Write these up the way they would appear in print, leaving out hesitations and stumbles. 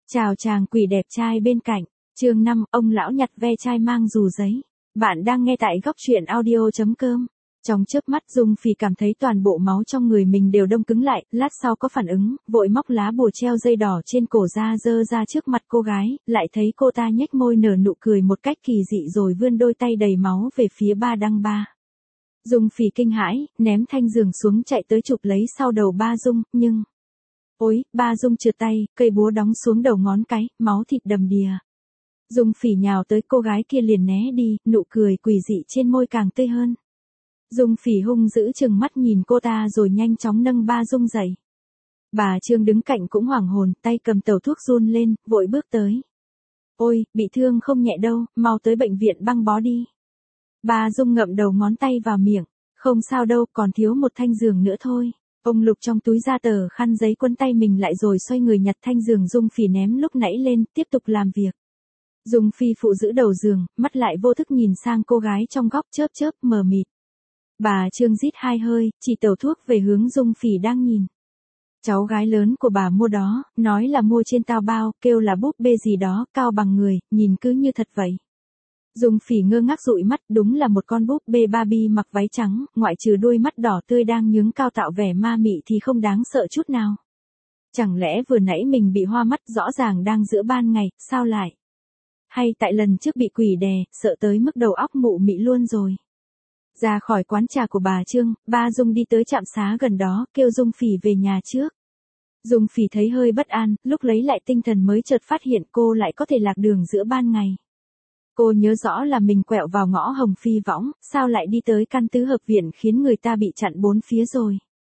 Chào chàng quỷ đẹp trai bên cạnh. Chương 5, ông lão nhặt ve chai mang dù giấy. Bạn đang nghe tại góc truyện audio.com. Trong chớp mắt Dung Phỉ cảm thấy toàn bộ máu trong người mình đều đông cứng lại, lát sau có phản ứng, vội móc lá bùa treo dây đỏ trên cổ ra giơ ra trước mặt cô gái, lại thấy cô ta nhếch môi nở nụ cười một cách kỳ dị rồi vươn đôi tay đầy máu về phía ba Đăng Ba. Dung Phỉ kinh hãi, ném thanh giường xuống chạy tới chụp lấy sau đầu ba Dung, nhưng... Ôi, ba Dung trượt tay, cây búa đóng xuống đầu ngón cái, máu thịt đầm đìa. Dung Phỉ nhào tới cô gái kia liền né đi, nụ cười quỷ dị trên môi càng tươi hơn. Dung Phỉ hung dữ chừng mắt nhìn cô ta rồi nhanh chóng nâng ba Dung dậy. Bà Trương đứng cạnh cũng hoảng hồn, tay cầm tẩu thuốc run lên, vội bước tới. Ôi, bị thương không nhẹ đâu, mau tới bệnh viện băng bó đi. Bà Dung ngậm đầu ngón tay vào miệng, không sao đâu, còn thiếu một thanh giường nữa thôi. Ông lục trong túi ra tờ khăn giấy quấn tay mình lại rồi xoay người nhặt thanh giường Dung Phỉ ném lúc nãy lên, tiếp tục làm việc. Dung Phỉ phụ giữ đầu giường, mắt lại vô thức nhìn sang cô gái trong góc chớp chớp mờ mịt. Bà Trương rít hai hơi, chỉ tẩu thuốc về hướng Dung Phỉ đang nhìn. Cháu gái lớn của bà mua đó, nói là mua trên tao bao, kêu là búp bê gì đó, cao bằng người, nhìn cứ như thật vậy. Dung Phỉ ngơ ngác dụi mắt, đúng là một con búp bê Barbie mặc váy trắng, ngoại trừ đôi mắt đỏ tươi đang nhướng cao tạo vẻ ma mị thì không đáng sợ chút nào. Chẳng lẽ vừa nãy mình bị hoa mắt rõ ràng đang giữa ban ngày, sao lại? Hay tại lần trước bị quỷ đè, sợ tới mức đầu óc mụ mị luôn rồi. Ra khỏi quán trà của bà Trương, ba Dung đi tới trạm xá gần đó, kêu Dung Phỉ về nhà trước. Dung Phỉ thấy hơi bất an, lúc lấy lại tinh thần mới chợt phát hiện cô lại có thể lạc đường giữa ban ngày. Cô nhớ rõ là mình quẹo vào ngõ Hồng Phi Võng, sao lại đi tới căn tứ hợp viện khiến người ta bị chặn bốn phía rồi.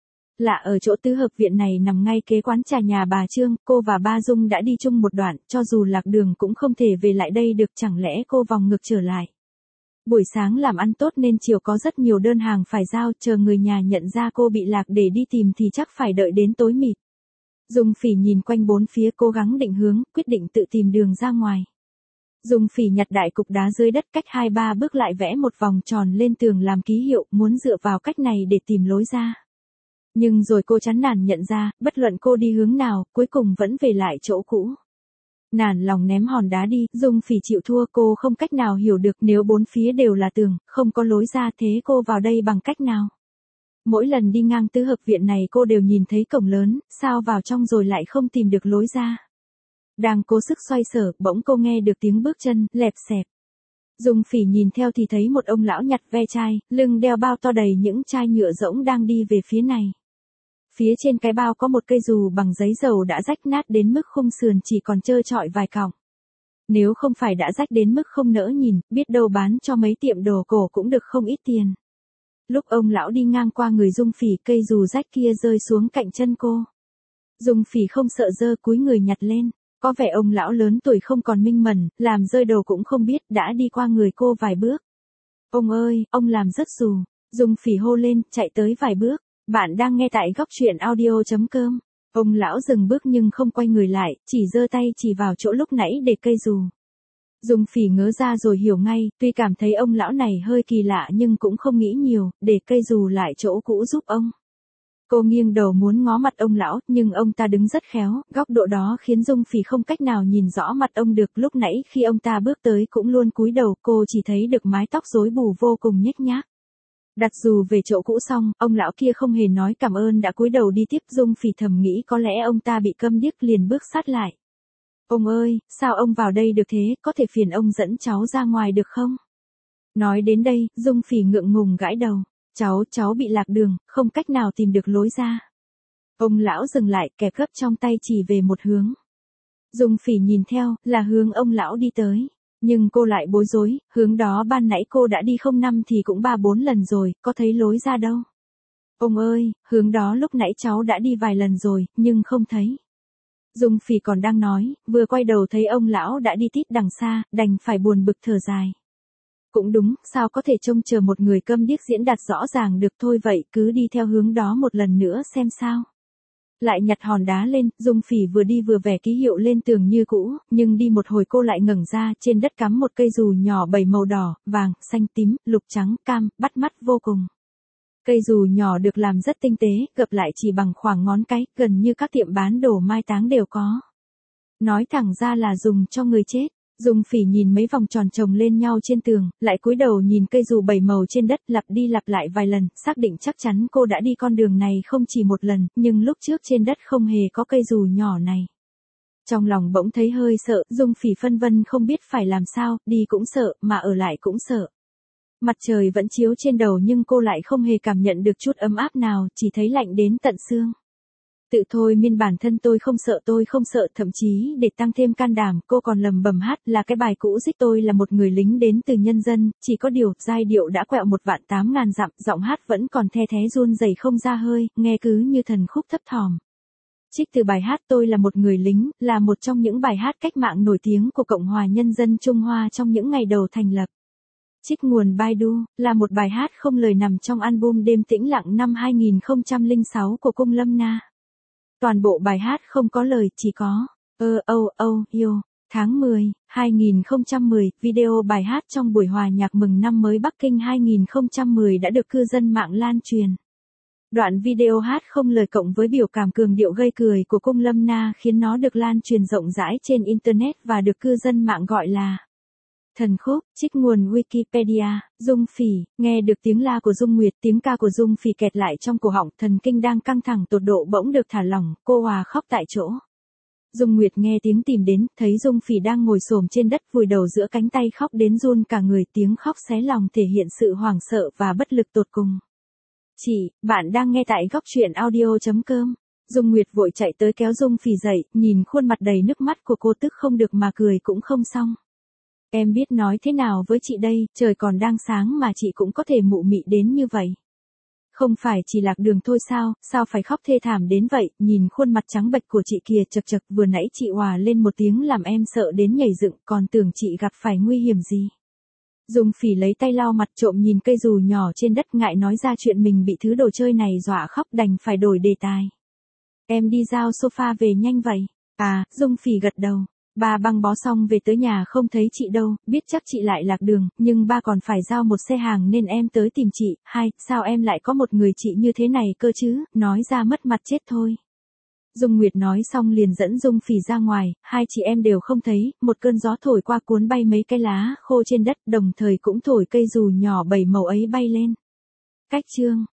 Lạ ở chỗ tứ hợp viện này nằm ngay kế quán trà nhà bà Trương, cô và ba Dung đã đi chung một đoạn, cho dù lạc đường cũng không thể về lại đây được, chẳng lẽ cô vòng ngược trở lại. Buổi sáng làm ăn tốt nên chiều có rất nhiều đơn hàng phải giao, chờ người nhà nhận ra cô bị lạc để đi tìm thì chắc phải đợi đến tối mịt. Dung Phỉ nhìn quanh bốn phía cố gắng định hướng, quyết định tự tìm đường ra ngoài. Dung Phỉ nhặt đại cục đá dưới đất cách 2-3 bước lại vẽ một vòng tròn lên tường làm ký hiệu, muốn dựa vào cách này để tìm lối ra. Nhưng rồi cô chán nản nhận ra, bất luận cô đi hướng nào, cuối cùng vẫn về lại chỗ cũ. Nản lòng ném hòn đá đi, Dung Phỉ chịu thua, cô không cách nào hiểu được nếu bốn phía đều là tường, không có lối ra thế cô vào đây bằng cách nào. Mỗi lần đi ngang tứ hợp viện này cô đều nhìn thấy cổng lớn, sao vào trong rồi lại không tìm được lối ra. Đang cố sức xoay sở, bỗng cô nghe được tiếng bước chân, lẹp xẹp. Dung Phỉ nhìn theo thì thấy một ông lão nhặt ve chai, lưng đeo bao to đầy những chai nhựa rỗng đang đi về phía này. Phía trên cái bao có một cây dù bằng giấy dầu đã rách nát đến mức khung sườn chỉ còn trơ trọi vài cọng. Nếu không phải đã rách đến mức không nỡ nhìn, biết đâu bán cho mấy tiệm đồ cổ cũng được không ít tiền. Lúc ông lão đi ngang qua người Dung Phỉ, cây dù rách kia rơi xuống cạnh chân cô. Dung Phỉ không sợ dơ, cúi người nhặt lên. Có vẻ ông lão lớn tuổi không còn minh mẫn, làm rơi đồ cũng không biết, đã đi qua người cô vài bước. Ông ơi, ông làm rớt dù. Dung Phỉ hô lên, chạy tới vài bước. Bạn đang nghe tại góc truyện audio.com. Ông lão dừng bước nhưng không quay người lại, chỉ giơ tay chỉ vào chỗ lúc nãy để cây dù. Dung Phỉ ngớ ra rồi hiểu ngay, tuy cảm thấy ông lão này hơi kỳ lạ nhưng cũng không nghĩ nhiều, để cây dù lại chỗ cũ giúp ông. Cô nghiêng đầu muốn ngó mặt ông lão, nhưng ông ta đứng rất khéo, góc độ đó khiến Dung Phỉ không cách nào nhìn rõ mặt ông được. Lúc nãy khi ông ta bước tới cũng luôn cúi đầu, cô chỉ thấy được mái tóc rối bù vô cùng nhếch nhác. Đặt dù về chỗ cũ xong, ông lão kia không hề nói cảm ơn đã cúi đầu đi tiếp. Dung Phỉ thầm nghĩ có lẽ ông ta bị câm điếc liền bước sát lại. Ông ơi, sao ông vào đây được thế, có thể phiền ông dẫn cháu ra ngoài được không? Nói đến đây, Dung Phỉ ngượng ngùng gãi đầu. Cháu bị lạc đường, không cách nào tìm được lối ra. Ông lão dừng lại, kẹp gấp trong tay chỉ về một hướng. Dung Phỉ nhìn theo, là hướng ông lão đi tới. Nhưng cô lại bối rối, hướng đó ban nãy cô đã đi không năm thì cũng 3-4 lần rồi, có thấy lối ra đâu. Ông ơi, hướng đó lúc nãy cháu đã đi vài lần rồi, nhưng không thấy. Dung Phỉ còn đang nói, vừa quay đầu thấy ông lão đã đi tít đằng xa, đành phải buồn bực thở dài. Cũng đúng, sao có thể trông chờ một người câm điếc diễn đạt rõ ràng được, thôi vậy cứ đi theo hướng đó một lần nữa xem sao. Lại nhặt hòn đá lên, Dung Phỉ vừa đi vừa vẽ ký hiệu lên tường như cũ, nhưng đi một hồi cô lại ngẩng ra, trên đất cắm một cây dù nhỏ 7 màu đỏ, vàng, xanh tím, lục trắng, cam, bắt mắt vô cùng. Cây dù nhỏ được làm rất tinh tế, gập lại chỉ bằng khoảng ngón cái, gần như các tiệm bán đồ mai táng đều có. Nói thẳng ra là dùng cho người chết. Dung Phỉ nhìn mấy vòng tròn chồng lên nhau trên tường, lại cúi đầu nhìn cây dù bảy màu trên đất, lặp đi lặp lại vài lần, xác định chắc chắn cô đã đi con đường này không chỉ một lần, nhưng lúc trước trên đất không hề có cây dù nhỏ này. Trong lòng bỗng thấy hơi sợ, Dung Phỉ phân vân không biết phải làm sao, đi cũng sợ, mà ở lại cũng sợ. Mặt trời vẫn chiếu trên đầu nhưng cô lại không hề cảm nhận được chút ấm áp nào, chỉ thấy lạnh đến tận xương. Tự thôi miên bản thân tôi không sợ, thậm chí để tăng thêm can đảm, cô còn lầm bầm hát là cái bài cũ dích tôi là một người lính đến từ nhân dân, chỉ có điều, giai điệu đã quẹo 1.800.000 dặm, giọng hát vẫn còn the thé run rẩy không ra hơi, nghe cứ như thần khúc thấp thỏm. Trích từ bài hát Tôi là một người lính, là một trong những bài hát cách mạng nổi tiếng của Cộng hòa Nhân dân Trung Hoa trong những ngày đầu thành lập. Trích nguồn Baidu, là một bài hát không lời nằm trong album Đêm tĩnh lặng năm 2006 của Cung Lâm Na. Toàn bộ bài hát không có lời, chỉ có yêu. Tháng 10, 2010, video bài hát trong buổi hòa nhạc mừng năm mới Bắc Kinh 2010 đã được cư dân mạng lan truyền. Đoạn video hát không lời cộng với biểu cảm cường điệu gây cười của Cung Lâm Na khiến nó được lan truyền rộng rãi trên Internet và được cư dân mạng gọi là thần khúc. Trích nguồn Wikipedia, Dung Phỉ, nghe được tiếng la của Dung Nguyệt, tiếng ca của Dung Phỉ kẹt lại trong cổ họng, thần kinh đang căng thẳng tột độ bỗng được thả lỏng, cô hòa khóc tại chỗ. Dung Nguyệt nghe tiếng tìm đến, thấy Dung Phỉ đang ngồi xổm trên đất vùi đầu giữa cánh tay khóc đến run cả người, tiếng khóc xé lòng thể hiện sự hoảng sợ và bất lực tột cùng. Chị, bạn đang nghe tại góc truyện audio.com. Dung Nguyệt vội chạy tới kéo Dung Phỉ dậy, nhìn khuôn mặt đầy nước mắt của cô tức không được mà cười cũng không xong. Em biết nói thế nào với chị đây, trời còn đang sáng mà chị cũng có thể mụ mị đến như vậy. Không phải chỉ lạc đường thôi sao phải khóc thê thảm đến vậy, nhìn khuôn mặt trắng bệch của chị kìa, chật chật, vừa nãy chị òa lên một tiếng làm em sợ đến nhảy dựng, còn tưởng chị gặp phải nguy hiểm gì. Dung Phỉ lấy tay lau mặt, trộm nhìn cây dù nhỏ trên đất, ngại nói ra chuyện mình bị thứ đồ chơi này dọa khóc, đành phải đổi đề tài. Em đi giao sofa về nhanh vậy. À, Dung Phỉ gật đầu. Ba băng bó xong về tới nhà không thấy chị đâu, biết chắc chị lại lạc đường, nhưng ba còn phải giao một xe hàng nên em tới tìm chị. Hai, sao em lại có một người chị như thế này cơ chứ, nói ra mất mặt chết thôi. Dung Nguyệt nói xong liền dẫn Dung Phỉ ra ngoài, hai chị em đều không thấy, một cơn gió thổi qua cuốn bay mấy cái lá khô trên đất, đồng thời cũng thổi cây dù nhỏ bảy màu ấy bay lên. Cách chương